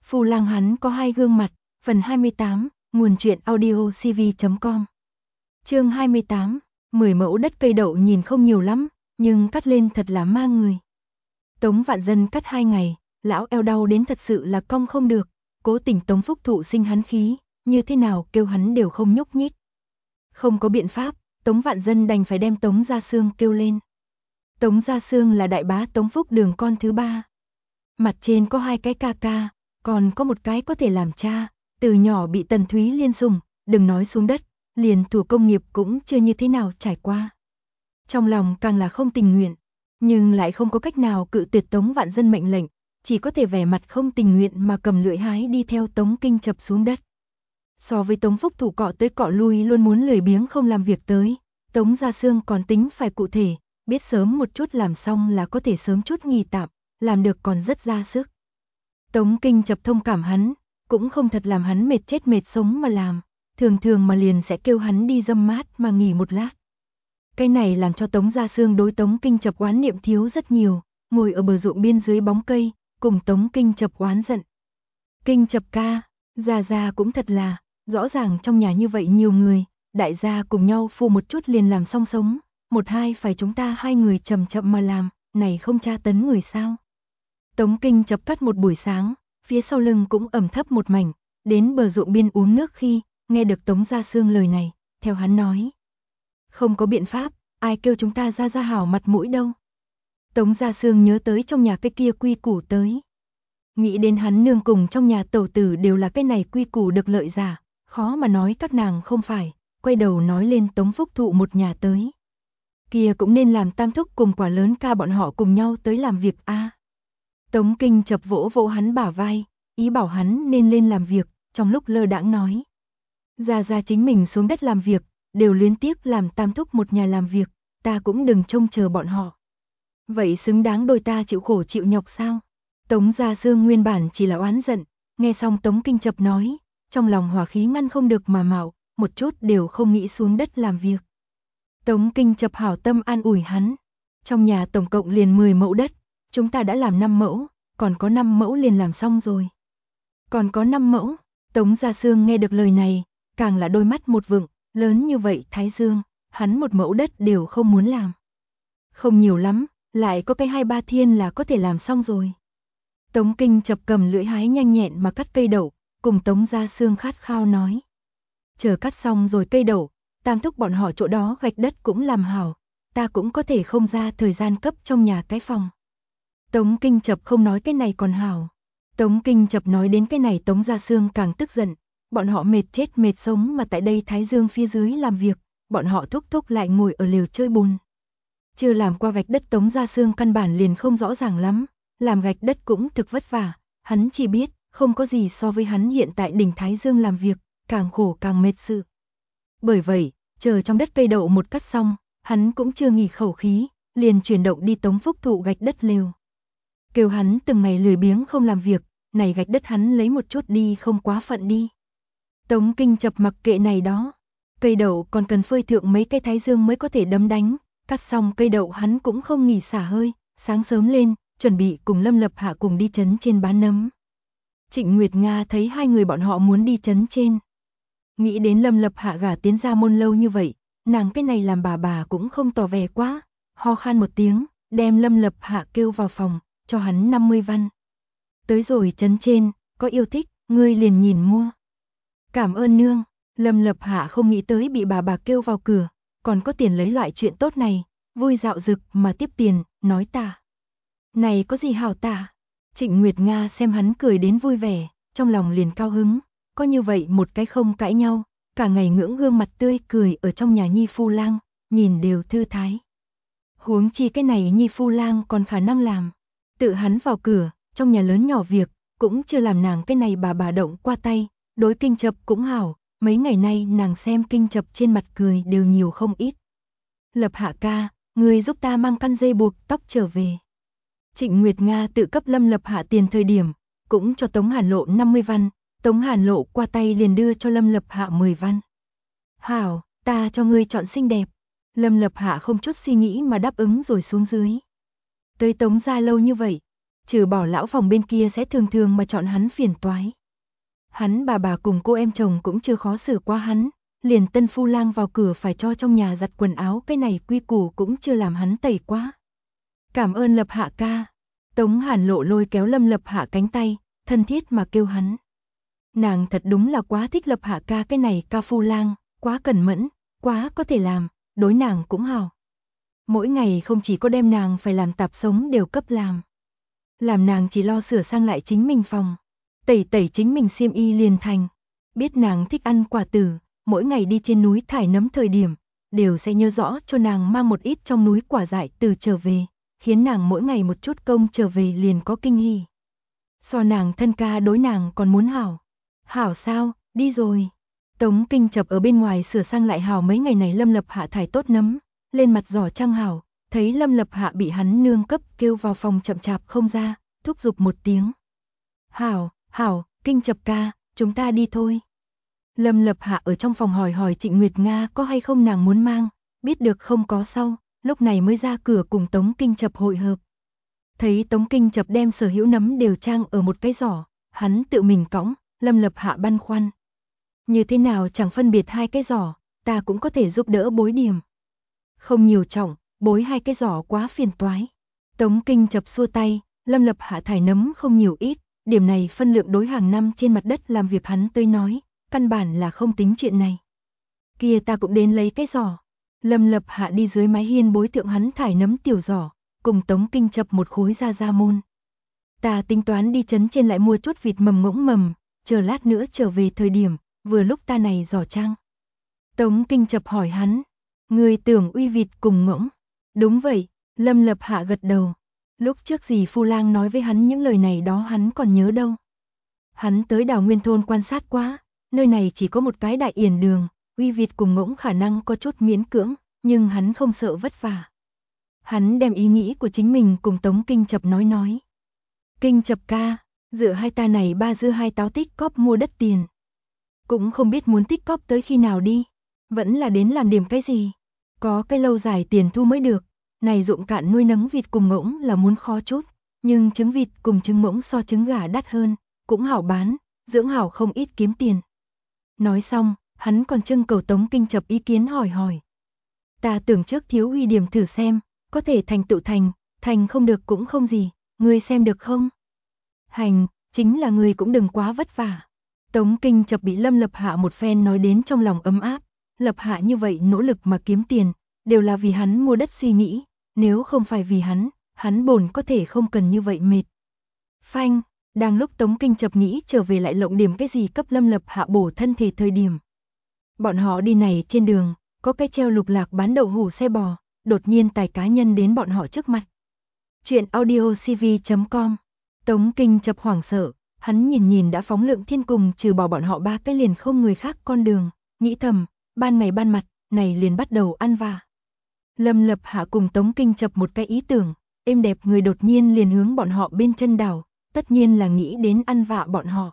Phu Lang hắn có hai gương mặt, phần 28, nguồn truyện audio cv.com. Chương 28, 10 mẫu đất cây đậu nhìn không nhiều lắm, nhưng cắt lên thật là ma người. Tống Vạn Dân cắt 2 ngày, lão eo đau đến thật sự là cong không được, cố tình Tống Phúc Thụ sinh hắn khí, như thế nào kêu hắn đều không nhúc nhích. Không có biện pháp, Tống Vạn Dân đành phải đem Tống Gia Sương kêu lên. Tống Gia Sương là đại bá Tống Phúc Đường con thứ ba. Mặt trên có 2 cái ca ca, còn có một cái có thể làm cha, từ nhỏ bị Tần Thúy Liên sủng, đừng nói xuống đất, liền thủ công nghiệp cũng chưa như thế nào trải qua. Trong lòng càng là không tình nguyện, nhưng lại không có cách nào cự tuyệt Tống Vạn Dân mệnh lệnh, chỉ có thể vẻ mặt không tình nguyện mà cầm lưỡi hái đi theo Tống Kinh Chập xuống đất. So với Tống Phúc Thụ cọ tới cọ lui luôn muốn lười biếng không làm việc tới, Tống Gia Sương còn tính phải cụ thể, biết sớm một chút làm xong là có thể sớm chút nghỉ tạm, làm được còn rất ra sức. Tống Kinh Chập thông cảm hắn, cũng không thật làm hắn mệt chết mệt sống mà làm, thường thường mà liền sẽ kêu hắn đi dâm mát mà nghỉ một lát. Cái này làm cho Tống Gia Sương đối Tống Kinh Chập oán niệm thiếu rất nhiều, ngồi ở bờ ruộng biên dưới bóng cây, cùng Tống Kinh Chập oán giận. Kinh Chập ca, Gia cũng thật là, rõ ràng trong nhà như vậy nhiều người, đại gia cùng nhau phu một chút liền làm xong sống, một hai phải chúng ta 2 người chậm chậm mà làm, này không tra tấn người sao. Tống Kinh Chập cắt một buổi sáng, phía sau lưng cũng ẩm thấp một mảnh, đến bờ ruộng biên uống nước khi, nghe được Tống Gia Sương lời này, theo hắn nói. Không có biện pháp, ai kêu chúng ta ra hảo mặt mũi đâu. Tống Gia Sương nhớ tới trong nhà cái kia quy củ tới. Nghĩ đến hắn nương cùng trong nhà tẩu tử đều là cái này quy củ được lợi giả, khó mà nói các nàng không phải, quay đầu nói lên Tống Phúc Thụ một nhà tới. Kia cũng nên làm Tam Thúc cùng Quả Lớn ca bọn họ cùng nhau tới làm việc a. Tống Kinh Chập vỗ vỗ hắn bả vai, ý bảo hắn nên lên làm việc, trong lúc lơ đãng nói. Gia chính mình xuống đất làm việc, đều liên tiếp làm Tam Thúc một nhà làm việc, ta cũng đừng trông chờ bọn họ. Vậy xứng đáng đôi ta chịu khổ chịu nhọc sao? Tống Gia Sương nguyên bản chỉ là oán giận, nghe xong Tống Kinh Chập nói, trong lòng hỏa khí ngăn không được mà mạo, một chút đều không nghĩ xuống đất làm việc. Tống Kinh Chập hảo tâm an ủi hắn, trong nhà tổng cộng liền 10 mẫu đất, chúng ta đã làm 5 mẫu, còn có 5 mẫu liền làm xong rồi. Còn có 5 mẫu, Tống Gia Sương nghe được lời này, càng là đôi mắt một vựng, lớn như vậy Thái Dương, hắn một mẫu đất đều không muốn làm. Không nhiều lắm, lại có cái 2-3 thiên là có thể làm xong rồi. Tống Kinh Chập cầm lưỡi hái nhanh nhẹn mà cắt cây đậu, cùng Tống Gia Sương khát khao nói. Chờ cắt xong rồi cây đậu, Tam Thúc bọn họ chỗ đó gạch đất cũng làm hảo, ta cũng có thể không ra thời gian cấp trong nhà cái phòng. Tống Kinh Chập không nói cái này còn hảo. Tống Kinh Chập nói đến cái này Tống Gia Sương càng tức giận, bọn họ mệt chết mệt sống mà tại đây Thái Dương phía dưới làm việc, bọn họ thúc lại ngồi ở lều chơi bùn. Chưa làm qua gạch đất Tống Gia Sương căn bản liền không rõ ràng lắm, làm gạch đất cũng thực vất vả, hắn chỉ biết, không có gì so với hắn hiện tại đỉnh Thái Dương làm việc, càng khổ càng mệt sự. Bởi vậy, chờ trong đất cây đậu một cắt xong, hắn cũng chưa nghỉ khẩu khí, liền chuyển động đi Tống Phúc Thụ gạch đất lều. Kêu hắn từng ngày lười biếng không làm việc, này gạch đất hắn lấy một chút đi không quá phận đi. Tống Kinh Chập mặc kệ này đó, cây đậu còn cần phơi thượng mấy cây Thái Dương mới có thể đấm đánh, cắt xong cây đậu hắn cũng không nghỉ xả hơi, sáng sớm lên, chuẩn bị cùng Lâm Lập Hạ cùng đi trấn trên bán nấm. Trịnh Nguyệt Nga thấy 2 người bọn họ muốn đi trấn trên. Nghĩ đến Lâm Lập Hạ gả tiến ra môn lâu như vậy, nàng cái này làm bà cũng không tỏ vẻ quá, ho khan một tiếng, đem Lâm Lập Hạ kêu vào phòng, cho hắn 50 văn. Tới rồi trấn trên, có yêu thích, ngươi liền nhìn mua. Cảm ơn nương, Lâm Lập Hạ không nghĩ tới bị bà kêu vào cửa, còn có tiền lấy loại chuyện tốt này, vui dạo dực mà tiếp tiền, nói tả. Này có gì hảo tả? Trịnh Nguyệt Nga xem hắn cười đến vui vẻ, trong lòng liền cao hứng, có như vậy một cái không cãi nhau, cả ngày ngưỡng gương mặt tươi cười ở trong nhà Nhi Phu Lang, nhìn đều thư thái. Huống chi cái này Nhi Phu Lang còn khả năng làm, tự hắn vào cửa, trong nhà lớn nhỏ việc, cũng chưa làm nàng cái này bà động qua tay, đối Kinh Chập cũng hảo, mấy ngày nay nàng xem Kinh Chập trên mặt cười đều nhiều không ít. Lập Hạ ca, người giúp ta mang căn dây buộc tóc trở về. Trịnh Nguyệt Nga tự cấp Lâm Lập Hạ tiền thời điểm, cũng cho Tống Hàn Lộ 50 văn, Tống Hàn Lộ qua tay liền đưa cho Lâm Lập Hạ 10 văn. Hảo, ta cho ngươi chọn xinh đẹp. Lâm Lập Hạ không chút suy nghĩ mà đáp ứng rồi xuống dưới. Tới Tống gia lâu như vậy, trừ bỏ lão phòng bên kia sẽ thường thường mà chọn hắn phiền toái. Hắn bà cùng cô em chồng cũng chưa khó xử qua hắn, liền tân phu lang vào cửa phải cho trong nhà giặt quần áo, cái này quy củ cũng chưa làm hắn tẩy quá. Cảm ơn Lập Hạ ca. Tống Hàn Lộ lôi kéo Lâm Lập Hạ cánh tay, thân thiết mà kêu hắn. Nàng thật đúng là quá thích Lập Hạ ca cái này ca phu lang, quá cẩn mẫn, quá có thể làm, đối nàng cũng hào. Mỗi ngày không chỉ có đem nàng phải làm tạp sống đều cấp làm nàng chỉ lo sửa sang lại chính mình phòng, tẩy chính mình xiêm y liền thành. Biết nàng thích ăn quả tử, mỗi ngày đi trên núi thải nấm thời điểm, đều sẽ nhớ rõ cho nàng mang một ít trong núi quả dại từ trở về, khiến nàng mỗi ngày một chút công trở về liền có kinh hỉ. So nàng thân ca đối nàng còn muốn hảo. Hảo sao, đi rồi. Tống Kinh Chập ở bên ngoài sửa sang lại hảo mấy ngày này Lâm Lập Hạ thải tốt nấm, lên mặt giỏ trang hảo, thấy Lâm Lập Hạ bị hắn nương cấp kêu vào phòng chậm chạp không ra, thúc giục một tiếng. Hảo, Kinh Chập ca, chúng ta đi thôi. Lâm Lập Hạ ở trong phòng hỏi Trịnh Nguyệt Nga có hay không nàng muốn mang, biết được không có sau, lúc này mới ra cửa cùng Tống Kinh Chập hội hợp. Thấy Tống Kinh Chập đem sở hữu nấm đều trang ở một cái giỏ, hắn tự mình cõng, Lâm Lập Hạ băn khoăn. Như thế nào chẳng phân biệt hai cái giỏ, ta cũng có thể giúp đỡ bối điểm. Không nhiều trọng, bối hai cái giỏ quá phiền toái. Tống Kinh Chập xua tay, Lâm Lập Hạ thải nấm không nhiều ít, điểm này phân lượng đối hàng năm trên mặt đất làm việc hắn tới nói, căn bản là không tính chuyện này. Kia ta cũng đến lấy cái giỏ. Lâm Lập Hạ đi dưới mái hiên bối thượng hắn thải nấm tiểu giỏ, cùng Tống Kinh Chập một khối ra môn. Ta tính toán đi trấn trên lại mua chút vịt mầm ngỗng mầm, chờ lát nữa trở về thời điểm, vừa lúc ta này giỏ trang. Tống Kinh Chập hỏi hắn, người tưởng uy vịt cùng ngỗng. Đúng vậy, Lâm Lập Hạ gật đầu. Lúc trước dì Phu Lang nói với hắn những lời này đó hắn còn nhớ đâu. Hắn tới Đào Nguyên thôn quan sát quá, nơi này chỉ có một cái đại yển đường, uy vịt cùng ngỗng khả năng có chút miễn cưỡng, nhưng hắn không sợ vất vả. Hắn đem ý nghĩ của chính mình cùng Tống Kinh Chập nói. Kinh Chập ca, dựa hai ta này ba dưa hai táo tích cóp mua đất tiền. Cũng không biết muốn tích cóp tới khi nào đi, vẫn là đến làm điểm cái gì. Có cái lâu dài tiền thu mới được, này ruộng cạn nuôi nấng vịt cùng ngỗng là muốn khó chút, nhưng trứng vịt cùng trứng ngỗng so trứng gà đắt hơn, cũng hảo bán, dưỡng hảo không ít kiếm tiền. Nói xong, hắn còn trưng cầu Tống Kinh Chập ý kiến hỏi. Ta tưởng trước thiếu uy điểm thử xem, có thể thành tựu thành không được cũng không gì, ngươi xem được không? Hành, chính là ngươi cũng đừng quá vất vả. Tống Kinh Chập bị Lâm Lập Hạ một phen nói đến trong lòng ấm áp, Lập Hạ như vậy nỗ lực mà kiếm tiền, đều là vì hắn mua đất suy nghĩ, nếu không phải vì hắn bổn có thể không cần như vậy mệt. Phanh, đang lúc Tống Kinh Chập nghĩ trở về lại lộng điểm cái gì cấp Lâm Lập Hạ bổ thân thể thời điểm. Bọn họ đi này trên đường, có cái treo lục lạc bán đậu hủ xe bò, đột nhiên tài cá nhân đến bọn họ trước mặt. Chuyện audiocv.com. Tống Kinh Chập hoảng sợ, hắn nhìn đã phóng lượng thiên cùng trừ bỏ bọn họ ba cái liền không người khác con đường, nghĩ thầm, ban ngày ban mặt, này liền bắt đầu ăn vạ. Lâm Lập Hạ cùng Tống Kinh Chập một cái ý tưởng, êm đẹp người đột nhiên liền hướng bọn họ bên chân đảo, tất nhiên là nghĩ đến ăn vạ bọn họ.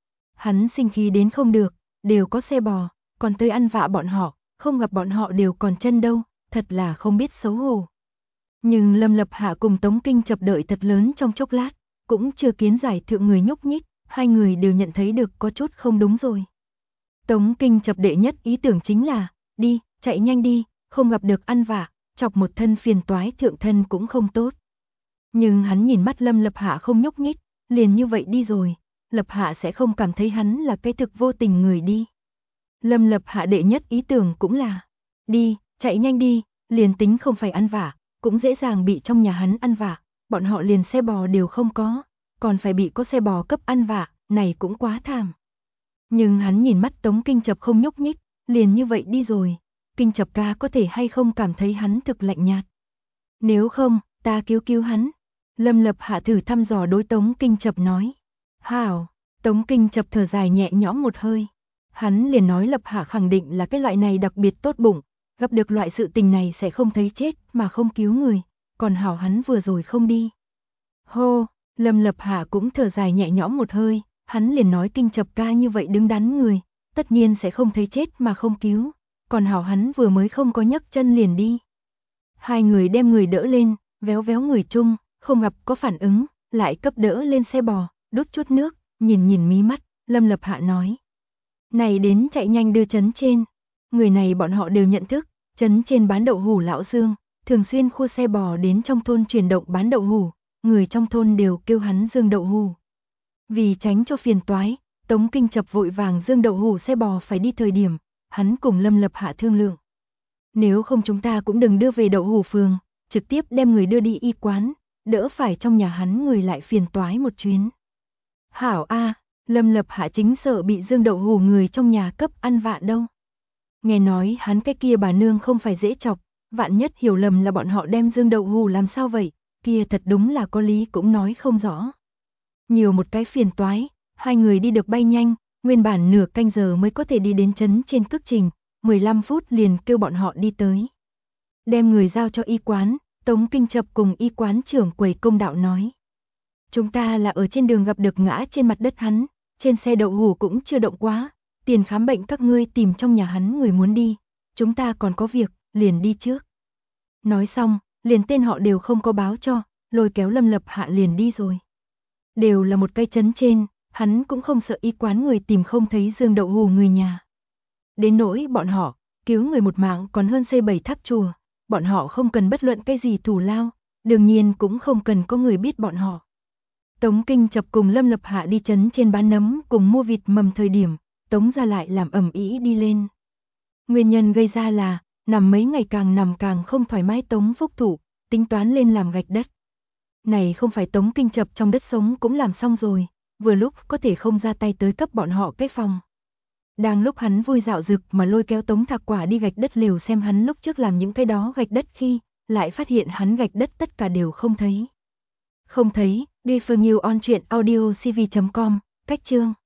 Hắn sinh khí đến không được, đều có xe bò, còn tới ăn vạ bọn họ, không gặp bọn họ đều còn chân đâu, thật là không biết xấu hổ. Nhưng Lâm Lập Hạ cùng Tống Kinh Chập đợi thật lớn trong chốc lát, cũng chưa kiến giải thượng người nhúc nhích, hai người đều nhận thấy được có chút không đúng rồi. Tống Kinh Chập đệ nhất ý tưởng chính là, đi, chạy nhanh đi, không gặp được ăn vạ, chọc một thân phiền toái thượng thân cũng không tốt. Nhưng hắn nhìn mắt Lâm Lập Hạ không nhúc nhích, liền như vậy đi rồi, Lập Hạ sẽ không cảm thấy hắn là cái thực vô tình người đi. Lâm Lập Hạ đệ nhất ý tưởng cũng là, đi, chạy nhanh đi, liền tính không phải ăn vạ, cũng dễ dàng bị trong nhà hắn ăn vạ, bọn họ liền xe bò đều không có, còn phải bị có xe bò cấp ăn vạ, này cũng quá thảm. Nhưng hắn nhìn mắt Tống Kinh Chập không nhúc nhích, liền như vậy đi rồi, Kinh Chập ca có thể hay không cảm thấy hắn thực lạnh nhạt. Nếu không, ta cứu hắn. Lâm Lập Hạ thử thăm dò đối Tống Kinh Chập nói. Hảo, Tống Kinh Chập thở dài nhẹ nhõm một hơi. Hắn liền nói Lập Hạ khẳng định là cái loại này đặc biệt tốt bụng, gặp được loại sự tình này sẽ không thấy chết mà không cứu người, còn hảo hắn vừa rồi không đi. Hô, Lâm Lập Hạ cũng thở dài nhẹ nhõm một hơi, hắn liền nói Kinh Chập ca như vậy đứng đắn người, tất nhiên sẽ không thấy chết mà không cứu, còn hảo hắn vừa mới không có nhấc chân liền đi. Hai người đem người đỡ lên, véo người chung, không gặp có phản ứng, lại cấp đỡ lên xe bò, đút chút nước, nhìn mí mắt, Lâm Lập Hạ nói. Này đến chạy nhanh đưa trấn trên. Người này bọn họ đều nhận thức, trấn trên bán đậu hủ lão Dương, thường xuyên khua xe bò đến trong thôn chuyển động bán đậu hủ, người trong thôn đều kêu hắn Dương đậu hủ. Vì tránh cho phiền toái, Tống Kinh Chập vội vàng Dương đậu hủ xe bò phải đi thời điểm, hắn cùng Lâm Lập Hạ thương lượng. Nếu không chúng ta cũng đừng đưa về đậu hủ phường, trực tiếp đem người đưa đi y quán, đỡ phải trong nhà hắn người lại phiền toái một chuyến. Hảo a, Lâm Lập Hạ chính sợ bị Dương đậu hủ người trong nhà cấp ăn vạ đâu. Nghe nói hắn cái kia bà nương không phải dễ chọc, vạn nhất hiểu lầm là bọn họ đem Dương đậu hủ làm sao vậy, kia thật đúng là có lý cũng nói không rõ. Nhiều một cái phiền toái, hai người đi được bay nhanh, nguyên bản nửa canh giờ mới có thể đi đến trấn trên cước trình, 15 phút liền kêu bọn họ đi tới. Đem người giao cho y quán, Tống Kinh Chập cùng y quán trưởng quầy công đạo nói. Chúng ta là ở trên đường gặp được ngã trên mặt đất hắn, trên xe đậu hủ cũng chưa động quá, tiền khám bệnh các ngươi tìm trong nhà hắn người muốn đi, chúng ta còn có việc, liền đi trước. Nói xong, liền tên họ đều không có báo cho, lôi kéo Lâm Lập Hạ liền đi rồi. Đều là một cây trấn trên, hắn cũng không sợ y quán người tìm không thấy Dương đậu hủ người nhà. Đến nỗi bọn họ, cứu người một mạng còn hơn xây 7 tháp chùa, bọn họ không cần bất luận cái gì thù lao, đương nhiên cũng không cần có người biết bọn họ. Tống Kinh Chập cùng Lâm Lập Hạ đi trấn trên bán nấm cùng mua vịt mầm thời điểm, Tống gia lại làm ầm ĩ đi lên. Nguyên nhân gây ra là, nằm mấy ngày càng nằm càng không thoải mái Tống Phúc Thủ, tính toán lên làm gạch đất. Này không phải Tống Kinh Chập trong đất sống cũng làm xong rồi, vừa lúc có thể không ra tay tới cấp bọn họ cái phòng. Đang lúc hắn vui dạo dực mà lôi kéo Tống Thạc Quả đi gạch đất lều xem hắn lúc trước làm những cái đó gạch đất khi, lại phát hiện hắn gạch đất tất cả đều không thấy. Không thấy, đi phương yêu on truyện audio cv.com, cách chương.